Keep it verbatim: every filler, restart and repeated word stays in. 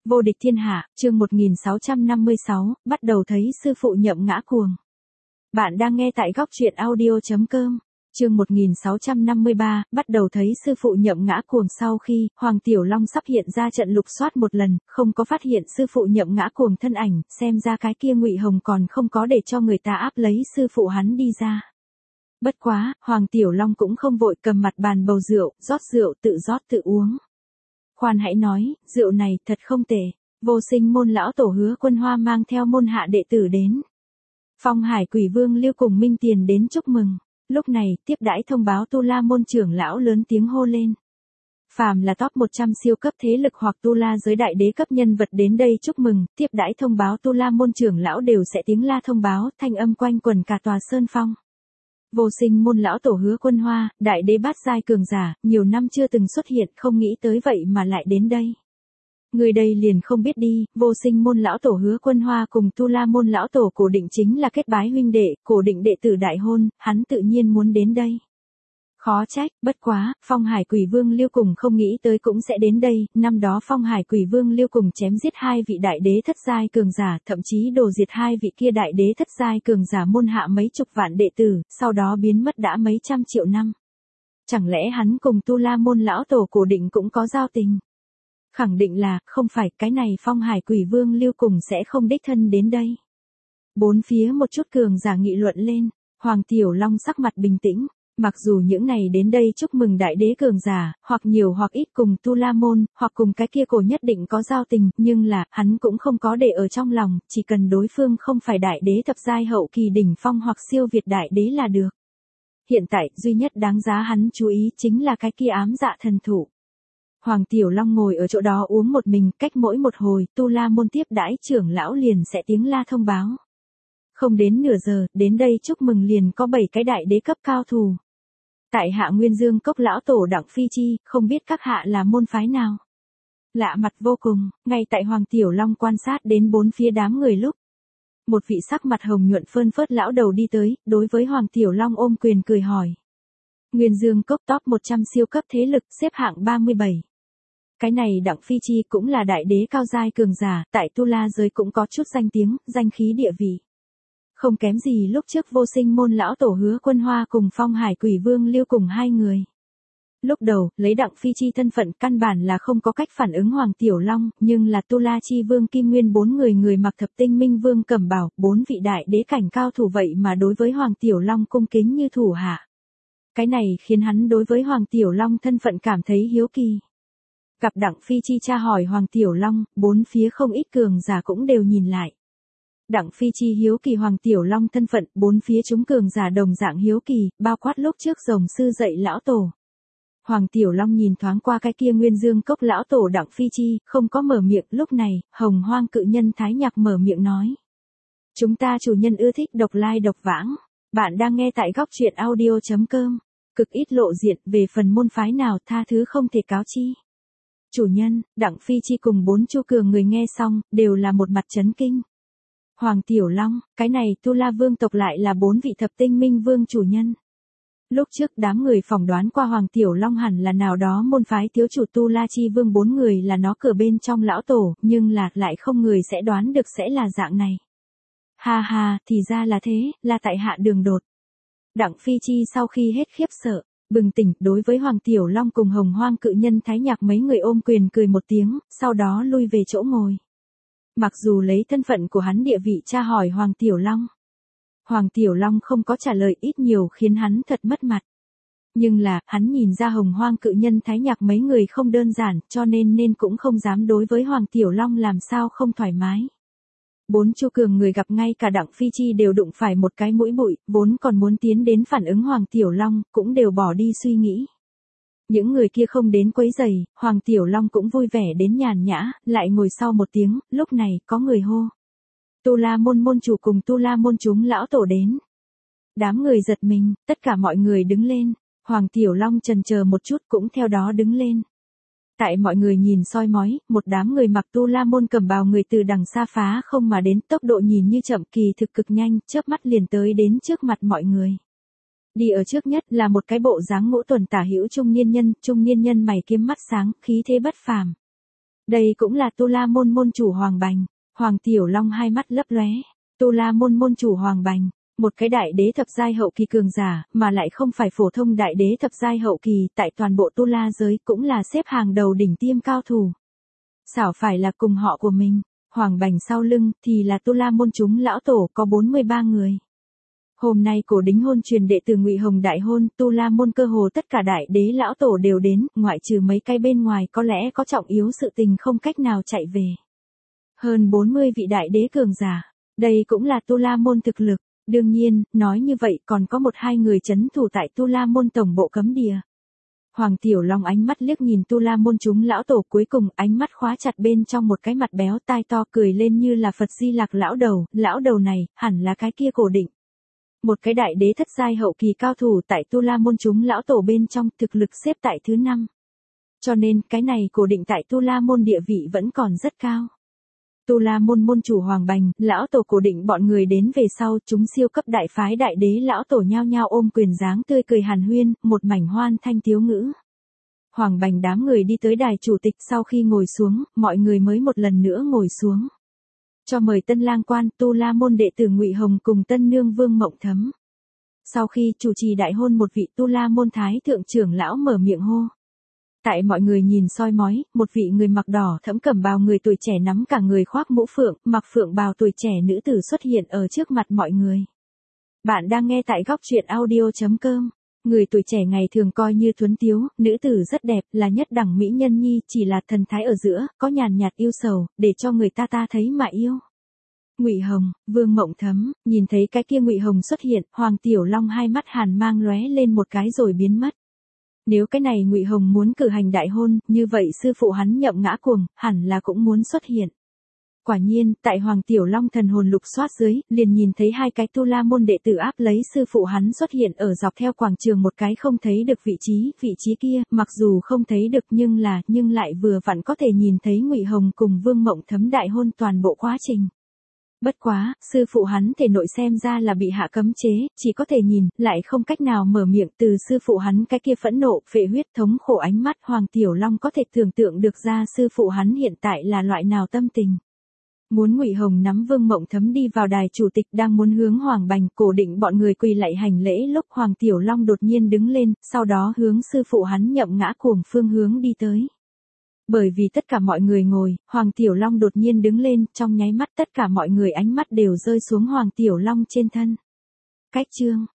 Vô địch thiên hạ, chương một nghìn sáu trăm năm mươi sáu, bắt đầu thấy sư phụ nhậm ngã cuồng. Bạn đang nghe tại góc truyện audio chấm com. Chương một nghìn sáu trăm năm mươi ba, bắt đầu thấy sư phụ nhậm ngã cuồng. Sau khi Hoàng Tiểu Long sắp hiện ra trận lục soát một lần, không có phát hiện sư phụ nhậm ngã cuồng thân ảnh, xem ra cái kia Ngụy Hồng còn không có để cho người ta áp lấy sư phụ hắn đi ra. Bất quá, Hoàng Tiểu Long cũng không vội, cầm mặt bàn bầu rượu, rót rượu tự rót tự uống. Khoan hãy nói, rượu này thật không tệ. Vô Sinh môn lão tổ Hứa Quân Hoa mang theo môn hạ đệ tử đến. Phong Hải Quỷ Vương Lưu cùng Minh Tiền đến chúc mừng. Lúc này, tiếp đãi thông báo Tu La môn trưởng lão lớn tiếng hô lên. Phàm là top một trăm siêu cấp thế lực hoặc Tu La giới đại đế cấp nhân vật đến đây chúc mừng, tiếp đãi thông báo Tu La môn trưởng lão đều sẽ tiếng la thông báo, thanh âm quanh quần cả tòa sơn phong. Vô Sinh môn lão tổ Hứa Quân Hoa, đại đế bát giai cường giả, nhiều năm chưa từng xuất hiện, không nghĩ tới vậy mà lại đến đây. Người đây liền không biết đi, Vô Sinh môn lão tổ Hứa Quân Hoa cùng Tu La môn lão tổ Cổ Định chính là kết bái huynh đệ, Cổ Định đệ tử đại hôn, hắn tự nhiên muốn đến đây. Khó trách, bất quá, Phong Hải Quỷ Vương Lưu cùng không nghĩ tới cũng sẽ đến đây, năm đó Phong Hải Quỷ Vương Lưu cùng chém giết hai vị đại đế thất giai cường giả, thậm chí đổ diệt hai vị kia đại đế thất giai cường giả môn hạ mấy chục vạn đệ tử, sau đó biến mất đã mấy trăm triệu năm. Chẳng lẽ hắn cùng Tu La môn lão tổ Cổ Định cũng có giao tình? Khẳng định là, không phải, cái này Phong Hải Quỷ Vương Lưu cùng sẽ không đích thân đến đây. Bốn phía một chút cường giả nghị luận lên, Hoàng Tiểu Long sắc mặt bình tĩnh. Mặc dù những này đến đây chúc mừng đại đế cường giả, hoặc nhiều hoặc ít cùng Tu La môn, hoặc cùng cái kia cổ nhất định có giao tình, nhưng là, hắn cũng không có để ở trong lòng, chỉ cần đối phương không phải đại đế thập giai hậu kỳ đỉnh phong hoặc siêu việt đại đế là được. Hiện tại, duy nhất đáng giá hắn chú ý chính là cái kia ám dạ thần thụ. Hoàng Tiểu Long ngồi ở chỗ đó uống một mình, cách mỗi một hồi, Tu La môn tiếp đãi trưởng lão liền sẽ tiếng la thông báo. Không đến nửa giờ, đến đây chúc mừng liền có bảy cái đại đế cấp cao thủ. Tại hạ Nguyên Dương Cốc lão tổ Đặng Phi Chi, không biết các hạ là môn phái nào. Lạ mặt vô cùng, ngay tại Hoàng Tiểu Long quan sát đến bốn phía đám người lúc. Một vị sắc mặt hồng nhuận phơn phớt lão đầu đi tới, đối với Hoàng Tiểu Long ôm quyền cười hỏi. Nguyên Dương Cốc top một trăm siêu cấp thế lực xếp hạng ba mươi bảy. Cái này Đặng Phi Chi cũng là đại đế cao giai cường giả, tại Tu La giới cũng có chút danh tiếng, danh khí địa vị. Không kém gì lúc trước Vô Sinh môn lão tổ Hứa Quân Hoa cùng Phong Hải Quỷ Vương Lưu cùng hai người. Lúc đầu, lấy Đặng Phi Chi thân phận căn bản là không có cách phản ứng Hoàng Tiểu Long, nhưng là Tu La Chi Vương Kim Nguyên bốn người người mặc thập tinh minh vương cẩm bảo, bốn vị đại đế cảnh cao thủ vậy mà đối với Hoàng Tiểu Long cung kính như thủ hạ. Cái này khiến hắn đối với Hoàng Tiểu Long thân phận cảm thấy hiếu kỳ. Gặp Đặng Phi Chi tra hỏi Hoàng Tiểu Long, bốn phía không ít cường giả cũng đều nhìn lại. Đặng Phi Chi hiếu kỳ Hoàng Tiểu Long thân phận, bốn phía chúng cường giả đồng dạng hiếu kỳ, bao quát lúc trước rồng sư dạy lão tổ. Hoàng Tiểu Long nhìn thoáng qua cái kia Nguyên Dương Cốc lão tổ Đặng Phi Chi, không có mở miệng, lúc này, Hồng Hoang cự nhân Thái Nhạc mở miệng nói. Chúng ta chủ nhân ưa thích độc lai độc vãng, bạn đang nghe tại góc truyện audio chấm com, cực ít lộ diện, về phần môn phái nào tha thứ không thể cáo chi. Chủ nhân, Đặng Phi Chi cùng bốn chu cường người nghe xong, đều là một mặt chấn kinh. Hoàng Tiểu Long, cái này Tu La vương tộc lại là bốn vị thập tinh minh vương chủ nhân. Lúc trước đám người phỏng đoán qua Hoàng Tiểu Long hẳn là nào đó môn phái thiếu chủ Tu La Chi Vương bốn người là nó cửa bên trong lão tổ, nhưng là lại không người sẽ đoán được sẽ là dạng này. Ha ha, thì ra là thế, là tại hạ đường đột. Đặng Phi Chi sau khi hết khiếp sợ, bừng tỉnh, đối với Hoàng Tiểu Long cùng Hồng Hoang cự nhân Thái Nhạc mấy người ôm quyền cười một tiếng, sau đó lui về chỗ ngồi. Mặc dù lấy thân phận của hắn địa vị tra hỏi Hoàng Tiểu Long. Hoàng Tiểu Long không có trả lời, ít nhiều khiến hắn thật mất mặt. Nhưng là, hắn nhìn ra Hồng Hoang cự nhân Thái Nhạc mấy người không đơn giản, cho nên nên cũng không dám đối với Hoàng Tiểu Long làm sao không thoải mái. Bốn chu cường người gặp ngay cả Đặng Phi Chi đều đụng phải một cái mũi bụi, vốn còn muốn tiến đến phản ứng Hoàng Tiểu Long, cũng đều bỏ đi suy nghĩ. Những người kia không đến quấy rầy, Hoàng Tiểu Long cũng vui vẻ đến nhàn nhã, lại ngồi sau một tiếng, lúc này, có người hô. Tu La môn môn chủ cùng Tu La môn chúng lão tổ đến. Đám người giật mình, tất cả mọi người đứng lên, Hoàng Tiểu Long chần chờ một chút cũng theo đó đứng lên. Tại mọi người nhìn soi mói, một đám người mặc Tu La môn cầm bào người từ đằng xa phá không mà đến, tốc độ nhìn như chậm kỳ thực cực nhanh, chớp mắt liền tới đến trước mặt mọi người. Đi ở trước nhất là một cái bộ dáng ngũ tuần tả hữu trung niên nhân, trung niên nhân mày kiếm mắt sáng, khí thế bất phàm. Đây cũng là Tu La Môn môn chủ Hoàng Bành. Hoàng Tiểu Long hai mắt lấp lóe. Tu La Môn môn chủ Hoàng Bành, một cái đại đế thập giai hậu kỳ cường giả, mà lại không phải phổ thông đại đế thập giai hậu kỳ, tại toàn bộ Tu La giới cũng là xếp hàng đầu đỉnh tiêm cao thủ. Xảo phải là cùng họ của mình. Hoàng Bành sau lưng thì là Tu La Môn chúng lão tổ có bốn mươi ba người. Hôm nay cổ đính hôn truyền đệ từ Ngụy Hồng đại hôn, Tu La Môn cơ hồ tất cả đại đế lão tổ đều đến, ngoại trừ mấy cái bên ngoài có lẽ có trọng yếu sự tình không cách nào chạy về. Hơn bốn mươi vị đại đế cường giả, đây cũng là Tu La Môn thực lực. Đương nhiên, nói như vậy còn có một hai người trấn thủ tại Tu La Môn tổng bộ cấm địa. Hoàng Tiểu Long ánh mắt liếc nhìn Tu La Môn chúng lão tổ, cuối cùng ánh mắt khóa chặt bên trong một cái mặt béo tai to cười lên như là Phật Di Lặc lão đầu, lão đầu này, hẳn là cái kia Cổ Định. Một cái đại đế thất giai hậu kỳ cao thủ tại Tu La Môn chúng lão tổ bên trong, thực lực xếp tại thứ năm. Cho nên, cái này Cổ Định tại Tu La Môn địa vị vẫn còn rất cao. Tu La Môn môn chủ Hoàng Bành, lão tổ Cổ Định bọn người đến về sau, chúng siêu cấp đại phái đại đế lão tổ nhao nhao ôm quyền dáng tươi cười hàn huyên, một mảnh hoan thanh tiếu ngữ. Hoàng Bành đám người đi tới đài chủ tịch, sau khi ngồi xuống, mọi người mới một lần nữa ngồi xuống. Cho mời tân lang quan Tu La Môn đệ tử Ngụy Hồng cùng tân nương Vương Mộng Thấm. Sau khi chủ trì đại hôn một vị Tu La Môn thái thượng trưởng lão mở miệng hô. Tại mọi người nhìn soi mói, một vị người mặc đỏ thẫm cẩm bào người tuổi trẻ nắm cả người khoác mũ phượng, mặc phượng bào tuổi trẻ nữ tử xuất hiện ở trước mặt mọi người. Bạn đang nghe tại góc truyện audio chấm com. Người tuổi trẻ ngày thường coi như thuấn tiếu, nữ tử rất đẹp, là nhất đẳng mỹ nhân nhi, chỉ là thần thái ở giữa, có nhàn nhạt yêu sầu, để cho người ta ta thấy mà yêu. Ngụy Hồng, Vương Mộng Thấm, nhìn thấy cái kia Ngụy Hồng xuất hiện, Hoàng Tiểu Long hai mắt hàn mang lóe lên một cái rồi biến mất. Nếu cái này Ngụy Hồng muốn cử hành đại hôn, như vậy sư phụ hắn Nhậm Ngã Cuồng, hẳn là cũng muốn xuất hiện. Quả nhiên, tại Hoàng Tiểu Long thần hồn lục soát dưới, liền nhìn thấy hai cái Tu La Môn đệ tử áp lấy sư phụ hắn xuất hiện ở dọc theo quảng trường một cái không thấy được vị trí, vị trí kia, mặc dù không thấy được nhưng là, nhưng lại vừa vặn có thể nhìn thấy Ngụy Hồng cùng Vương Mộng Thấm đại hôn toàn bộ quá trình. Bất quá, sư phụ hắn thể nội xem ra là bị hạ cấm chế, chỉ có thể nhìn, lại không cách nào mở miệng. Từ sư phụ hắn cái kia phẫn nộ, phệ huyết thống khổ ánh mắt, Hoàng Tiểu Long có thể tưởng tượng được ra sư phụ hắn hiện tại là loại nào tâm tình. Muốn Ngụy Hồng nắm Vương Mộng Thấm đi vào đài chủ tịch, đang muốn hướng Hoàng Bành, Cổ Định bọn người quỳ lạy hành lễ lúc Hoàng Tiểu Long đột nhiên đứng lên, sau đó hướng sư phụ hắn Nhậm Ngã Cuồng phương hướng đi tới. Bởi vì tất cả mọi người ngồi, Hoàng Tiểu Long đột nhiên đứng lên, trong nháy mắt tất cả mọi người ánh mắt đều rơi xuống Hoàng Tiểu Long trên thân. Cách chương